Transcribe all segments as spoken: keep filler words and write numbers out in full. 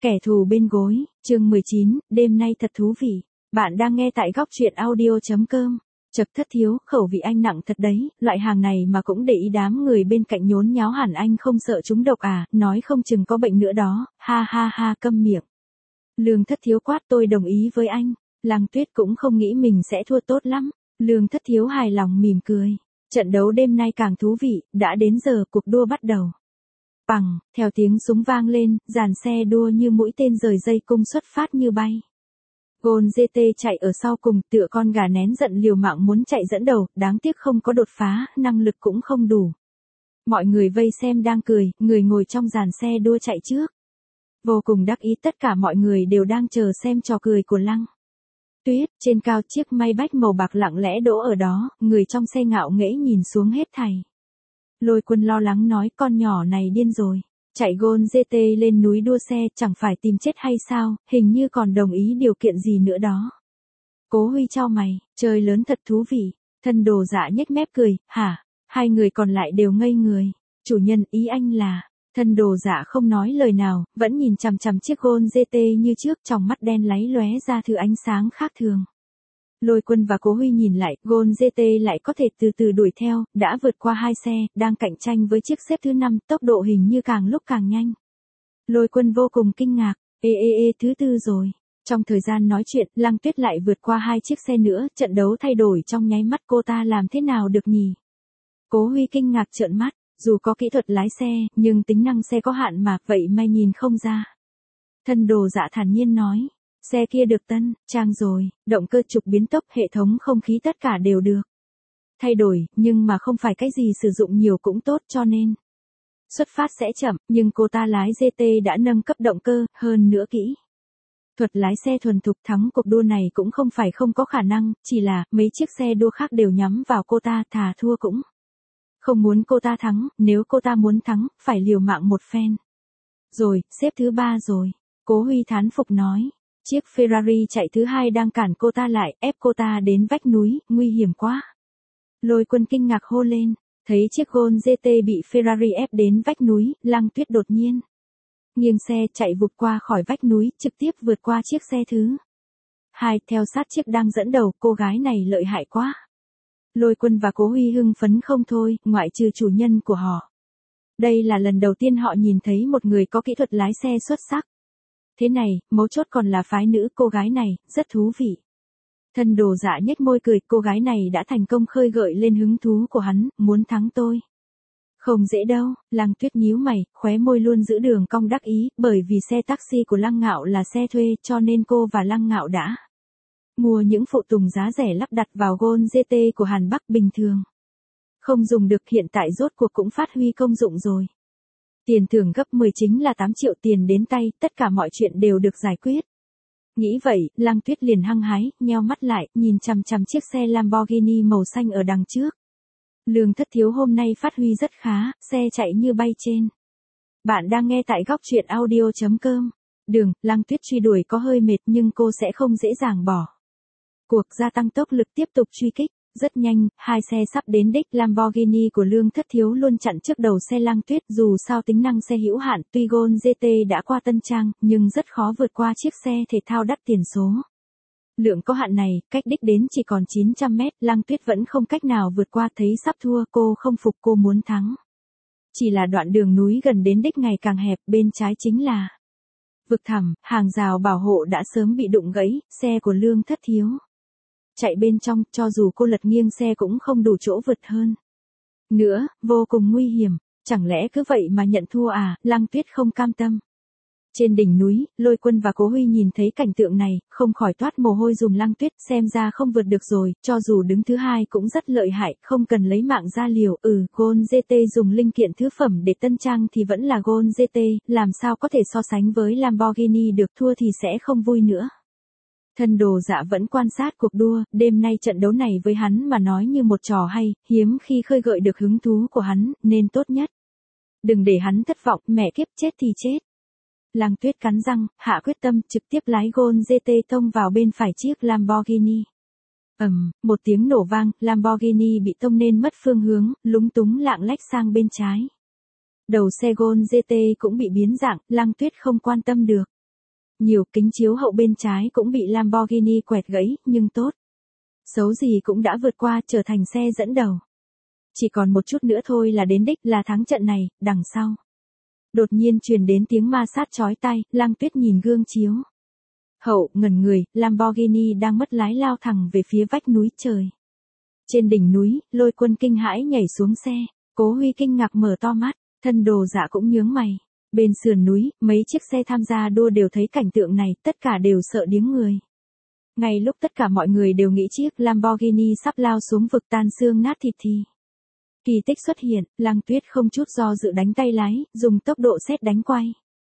Kẻ thù bên gối, chương mười chín, đêm nay thật thú vị. Bạn đang nghe tại góc truyện audio chấm com. Chật Thất Thiếu, khẩu vị anh nặng thật đấy, loại hàng này mà cũng để ý đám người bên cạnh nhốn nháo hẳn anh không sợ chúng độc à, nói không chừng có bệnh nữa đó, ha ha ha câm miệng. Lương Thất Thiếu quát tôi đồng ý với anh, Lăng Tuyết cũng không nghĩ mình sẽ thua tốt lắm, Lương Thất Thiếu hài lòng mỉm cười. Trận đấu đêm nay càng thú vị, đã đến giờ cuộc đua bắt đầu. Bằng, theo tiếng súng vang lên, dàn xe đua như mũi tên rời dây cung xuất phát như bay. Gôn giê tê chạy ở sau cùng tựa con gà nén giận liều mạng muốn chạy dẫn đầu, đáng tiếc không có đột phá, năng lực cũng không đủ. Mọi người vây xem đang cười, người ngồi trong dàn xe đua chạy trước. Vô cùng đắc ý tất cả mọi người đều đang chờ xem trò cười của Lăng Tuyết, trên cao chiếc Maybach màu bạc lặng lẽ đỗ ở đó, người trong xe ngạo nghễ nhìn xuống hết thảy. Lôi Quân lo lắng nói con nhỏ này điên rồi, chạy Gôn giê tê lên núi đua xe chẳng phải tìm chết hay sao, hình như còn đồng ý điều kiện gì nữa đó. Cố Huy chau mày, chơi lớn thật thú vị, Thân Đồ Dạ nhếch mép cười, hả, hai người còn lại đều ngây người, chủ nhân ý anh là, Thân Đồ Dạ không nói lời nào, vẫn nhìn chằm chằm chiếc Gôn giê tê như trước trong mắt đen láy lóe ra thứ ánh sáng khác thường. Lôi Quân và Cố Huy nhìn lại, Gôn giê tê lại có thể từ từ đuổi theo, đã vượt qua hai xe, đang cạnh tranh với chiếc xếp thứ năm, tốc độ hình như càng lúc càng nhanh. Lôi Quân vô cùng kinh ngạc, ê ê ê thứ tư rồi. Trong thời gian nói chuyện, Lăng Tuyết lại vượt qua hai chiếc xe nữa, trận đấu thay đổi trong nháy mắt cô ta làm thế nào được nhỉ? Cố Huy kinh ngạc trợn mắt, dù có kỹ thuật lái xe, nhưng tính năng xe có hạn mà, vậy mà nhìn không ra. Thân Đồ Dạ thản nhiên nói. Xe kia được tân trang rồi, động cơ trục biến tốc, hệ thống không khí tất cả đều được thay đổi, nhưng mà không phải cái gì sử dụng nhiều cũng tốt cho nên xuất phát sẽ chậm, nhưng cô ta lái giê tê đã nâng cấp động cơ, hơn nữa kỹ thuật lái xe thuần thục thắng cuộc đua này cũng không phải không có khả năng, chỉ là mấy chiếc xe đua khác đều nhắm vào cô ta, thà thua cũng không muốn cô ta thắng, nếu cô ta muốn thắng, phải liều mạng một phen. Rồi, xếp thứ ba rồi, Cố Huy thán phục nói. Chiếc Ferrari chạy thứ hai đang cản cô ta lại, ép cô ta đến vách núi, nguy hiểm quá. Lôi Quân kinh ngạc hô lên, thấy chiếc Gôn giê tê bị Ferrari ép đến vách núi, Lăng Tuyết đột nhiên nghiêng xe chạy vụt qua khỏi vách núi, trực tiếp vượt qua chiếc xe thứ hai, theo sát chiếc đang dẫn đầu, cô gái này lợi hại quá. Lôi Quân và Cố Huy hưng phấn không thôi, ngoại trừ chủ nhân của họ. Đây là lần đầu tiên họ nhìn thấy một người có kỹ thuật lái xe xuất sắc. Thế này, mấu chốt còn là phái nữ cô gái này, rất thú vị. Thân Đồ Dạ nhếch môi cười, cô gái này đã thành công khơi gợi lên hứng thú của hắn, muốn thắng tôi. Không dễ đâu, Lăng Tuyết nhíu mày, khóe môi luôn giữ đường cong đắc ý, bởi vì xe taxi của Lăng Ngạo là xe thuê cho nên cô và Lăng Ngạo đã mua những phụ tùng giá rẻ lắp đặt vào Gôn giê tê của Hàn Bắc bình thường. Không dùng được, hiện tại rốt cuộc cũng phát huy công dụng rồi. Tiền thưởng gấp mười chính là tám triệu tiền đến tay, tất cả mọi chuyện đều được giải quyết. Nghĩ vậy, Lăng Tuyết liền hăng hái, nheo mắt lại, nhìn chằm chằm chiếc xe Lamborghini màu xanh ở đằng trước. Lương Thất Thiếu hôm nay phát huy rất khá, xe chạy như bay trên. Bạn đang nghe tại góc truyện audio chấm com. Đường, Lăng Tuyết truy đuổi có hơi mệt nhưng cô sẽ không dễ dàng bỏ cuộc, gia tăng tốc lực tiếp tục truy kích. Rất nhanh, hai xe sắp đến đích, Lamborghini của Lương Thất Thiếu luôn chặn trước đầu xe Lăng Tuyết, dù sao tính năng xe hữu hạn, tuy Gôn giê tê đã qua tân trang, nhưng rất khó vượt qua chiếc xe thể thao đắt tiền số lượng có hạn này, cách đích đến chỉ còn chín trăm mét, Lăng Tuyết vẫn không cách nào vượt qua, thấy sắp thua, cô không phục, cô muốn thắng. Chỉ là đoạn đường núi gần đến đích ngày càng hẹp, bên trái chính là vực thẳm, hàng rào bảo hộ đã sớm bị đụng gãy, xe của Lương Thất Thiếu chạy bên trong, cho dù cô lật nghiêng xe cũng không đủ chỗ vượt hơn nữa, vô cùng nguy hiểm, chẳng lẽ cứ vậy mà nhận thua à, Lăng Tuyết không cam tâm. Trên đỉnh núi, Lôi Quân và Cố Huy nhìn thấy cảnh tượng này, không khỏi toát mồ hôi dùm Lăng Tuyết, xem ra không vượt được rồi, cho dù đứng thứ hai cũng rất lợi hại, không cần lấy mạng ra liều, ừ, Gôn giê tê dùng linh kiện thứ phẩm để tân trang thì vẫn là Gôn giê tê, làm sao có thể so sánh với Lamborghini được, thua thì sẽ không vui nữa. Thân Đồ Dạ vẫn quan sát cuộc đua, đêm nay trận đấu này với hắn mà nói như một trò hay, hiếm khi khơi gợi được hứng thú của hắn, nên tốt nhất đừng để hắn thất vọng, mẹ kiếp, chết thì chết. Lăng Tuyết cắn răng, hạ quyết tâm, trực tiếp lái Gôn giê tê tông vào bên phải chiếc Lamborghini. Ầm, một tiếng nổ vang, Lamborghini bị tông nên mất phương hướng, lúng túng lạng lách sang bên trái. Đầu xe Gôn giê tê cũng bị biến dạng, Lăng Tuyết không quan tâm được Nhiều kính chiếu hậu bên trái cũng bị Lamborghini quẹt gãy, nhưng tốt. Xấu gì cũng đã vượt qua, trở thành xe dẫn đầu. Chỉ còn một chút nữa thôi là đến đích, là thắng trận này, đằng sau. Đột nhiên truyền đến tiếng ma sát chói tai, Lăng Tuyết nhìn gương chiếu hậu, ngẩn người, Lamborghini đang mất lái lao thẳng về phía vách núi trời. Trên đỉnh núi, Lôi Quân kinh hãi nhảy xuống xe, Cố Huy kinh ngạc mở to mắt, Thân Đồ Dạ cũng nhướng mày. Bên sườn núi, mấy chiếc xe tham gia đua đều thấy cảnh tượng này, tất cả đều sợ điếng người. Ngay lúc tất cả mọi người đều nghĩ chiếc Lamborghini sắp lao xuống vực tan xương nát thịt thì kỳ tích xuất hiện, Lăng Tuyết không chút do dự đánh tay lái, dùng tốc độ sét đánh quay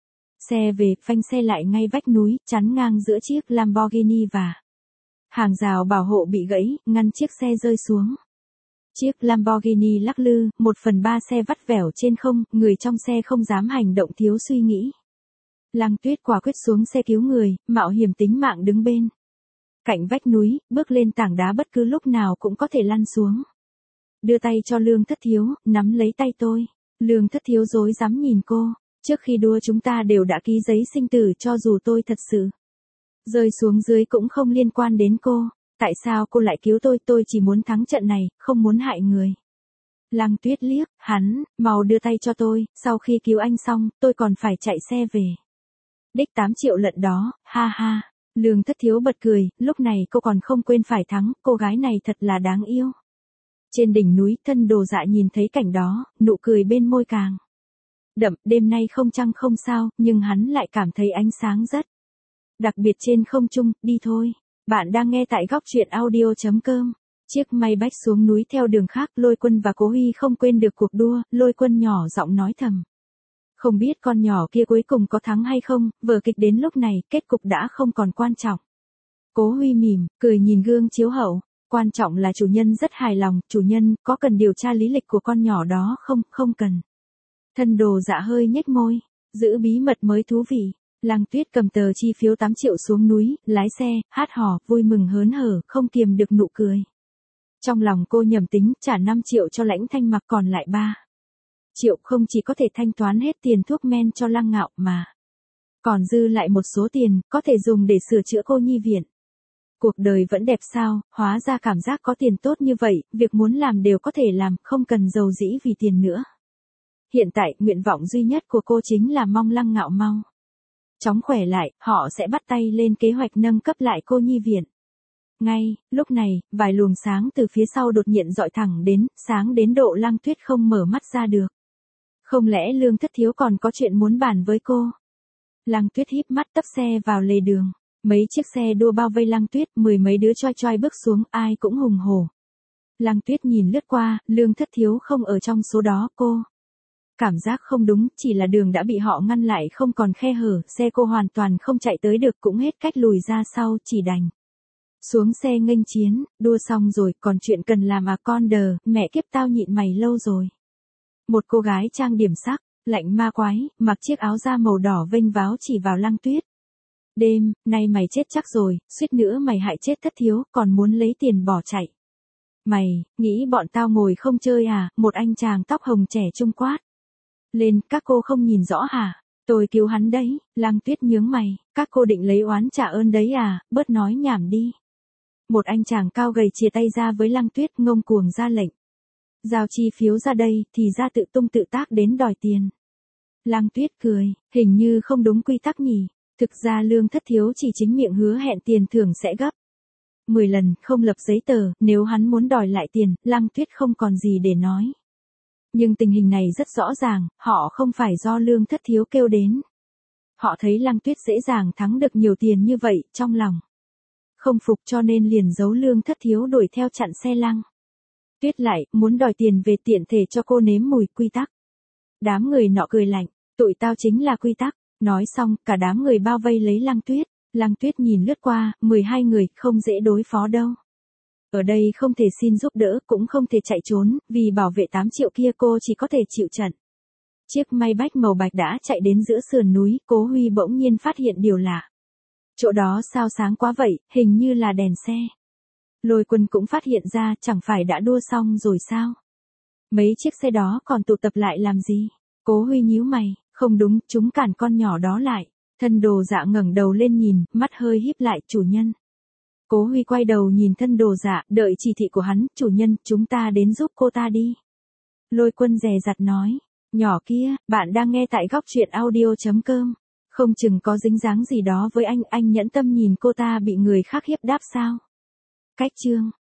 xe về, phanh xe lại ngay vách núi, chắn ngang giữa chiếc Lamborghini và hàng rào bảo hộ bị gãy, ngăn chiếc xe rơi xuống. Chiếc Lamborghini lắc lư, một phần ba xe vắt vẻo trên không, người trong xe không dám hành động thiếu suy nghĩ. Lăng Tuyết quả quyết xuống xe cứu người, mạo hiểm tính mạng đứng bên cạnh vách núi, bước lên tảng đá bất cứ lúc nào cũng có thể lăn xuống. Đưa tay cho Lương Thất Thiếu, nắm lấy tay tôi. Lương Thất Thiếu rối rắm nhìn cô. Trước khi đua chúng ta đều đã ký giấy sinh tử, cho dù tôi thật sự rơi xuống dưới cũng không liên quan đến cô. Tại sao cô lại cứu tôi, tôi chỉ muốn thắng trận này, không muốn hại người. Lăng Tuyết liếc, hắn, mau đưa tay cho tôi, sau khi cứu anh xong, tôi còn phải chạy xe về đích tám triệu lận đó, ha ha. Lương Thất Thiếu bật cười, lúc này cô còn không quên phải thắng, cô gái này thật là đáng yêu. Trên đỉnh núi, Thân Đồ Dạ nhìn thấy cảnh đó, nụ cười bên môi càng đậm, đêm nay không trăng không sao, nhưng hắn lại cảm thấy ánh sáng rất đặc biệt trên không trung, đi thôi. Bạn đang nghe tại góc truyện audio chấm com. Chiếc Maybach xuống núi theo đường khác, Lôi Quân và Cố Huy không quên được cuộc đua, Lôi Quân nhỏ giọng nói thầm. Không biết con nhỏ kia cuối cùng có thắng hay không, vở kịch đến lúc này, kết cục đã không còn quan trọng. Cố Huy mỉm, cười nhìn gương chiếu hậu. Quan trọng là chủ nhân rất hài lòng, chủ nhân, có cần điều tra lý lịch của con nhỏ đó không, không cần. Thân Đồ Dạ hơi nhếch môi, giữ bí mật mới thú vị. Lăng Tuyết cầm tờ chi phiếu tám triệu xuống núi, lái xe, hát hò, vui mừng hớn hở, không kiềm được nụ cười. Trong lòng cô nhầm tính, trả năm triệu cho Lãnh Thanh Mặc, còn lại ba triệu không chỉ có thể thanh toán hết tiền thuốc men cho Lăng Ngạo mà còn dư lại một số tiền, có thể dùng để sửa chữa cô nhi viện. Cuộc đời vẫn đẹp sao, hóa ra cảm giác có tiền tốt như vậy, việc muốn làm đều có thể làm, không cần giàu dĩ vì tiền nữa. Hiện tại, nguyện vọng duy nhất của cô chính là mong Lăng Ngạo mau chóng khỏe lại, họ sẽ bắt tay lên kế hoạch nâng cấp lại cô nhi viện. Ngay, lúc này, vài luồng sáng từ phía sau đột nhiên dọi thẳng đến, sáng đến độ Lăng Tuyết không mở mắt ra được. Không lẽ Lương Thất Thiếu còn có chuyện muốn bàn với cô? Lăng Tuyết híp mắt tấp xe vào lề đường. Mấy chiếc xe đua bao vây Lăng Tuyết, mười mấy đứa choi choi bước xuống, ai cũng hùng hổ. Lăng Tuyết nhìn lướt qua, Lương Thất Thiếu không ở trong số đó, cô cảm giác không đúng, chỉ là đường đã bị họ ngăn lại không còn khe hở, xe cô hoàn toàn không chạy tới được, cũng hết cách lùi ra sau, chỉ đành xuống xe nghênh chiến. Đua xong rồi, còn chuyện cần làm à con đờ, mẹ kiếp tao nhịn mày lâu rồi. Một cô gái trang điểm sắc, lạnh ma quái, mặc chiếc áo da màu đỏ vênh váo chỉ vào Lăng Tuyết. Đêm, nay mày chết chắc rồi, suýt nữa mày hại chết Thất Thiếu, còn muốn lấy tiền bỏ chạy. Mày, nghĩ bọn tao ngồi không chơi à, một anh chàng tóc hồng trẻ trung quát lên, các cô không nhìn rõ hả? Tôi cứu hắn đấy. Lăng Tuyết nhướng mày, các cô định lấy oán trả ơn đấy à, bớt nói nhảm đi. Một anh chàng cao gầy chìa tay ra với Lăng Tuyết, ngông cuồng ra lệnh. Giao chi phiếu ra đây, thì ra tự tung tự tác đến đòi tiền. Lăng Tuyết cười, hình như không đúng quy tắc nhỉ. Thực ra Lương Thất Thiếu chỉ chính miệng hứa hẹn tiền thưởng sẽ gấp mười lần, không lập giấy tờ, nếu hắn muốn đòi lại tiền, Lăng Tuyết không còn gì để nói. Nhưng tình hình này rất rõ ràng, họ không phải do Lương Thất Thiếu kêu đến. Họ thấy Lăng Tuyết dễ dàng thắng được nhiều tiền như vậy, trong lòng không phục, cho nên liền giấu Lương Thất Thiếu đuổi theo chặn xe Lăng Tuyết lại, muốn đòi tiền về, tiện thể cho cô nếm mùi quy tắc. Đám người nọ cười lạnh, tụi tao chính là quy tắc. Nói xong, cả đám người bao vây lấy Lăng Tuyết. Lăng Tuyết nhìn lướt qua, mười hai người, không dễ đối phó đâu. Ở đây không thể xin giúp đỡ, cũng không thể chạy trốn, vì bảo vệ tám triệu kia cô chỉ có thể chịu trận. Chiếc Maybach màu bạch đã chạy đến giữa sườn núi, Cố Huy bỗng nhiên phát hiện điều lạ. Chỗ đó sao sáng quá vậy, hình như là đèn xe. Lôi Quân cũng phát hiện ra, chẳng phải đã đua xong rồi sao? Mấy chiếc xe đó còn tụ tập lại làm gì? Cố Huy nhíu mày, không đúng, chúng cản con nhỏ đó lại. Thân Đồ Dạ ngẩng đầu lên nhìn, mắt hơi híp lại, chủ nhân. Cố Huy quay đầu nhìn Thân Đồ Dạ, đợi chỉ thị của hắn, chủ nhân, chúng ta đến giúp cô ta đi. Lôi Quân dè dặt nói, nhỏ kia, bạn đang nghe tại góc truyện audio.com. Không chừng có dính dáng gì đó với anh, anh nhẫn tâm nhìn cô ta bị người khác hiếp đáp sao? Cách chương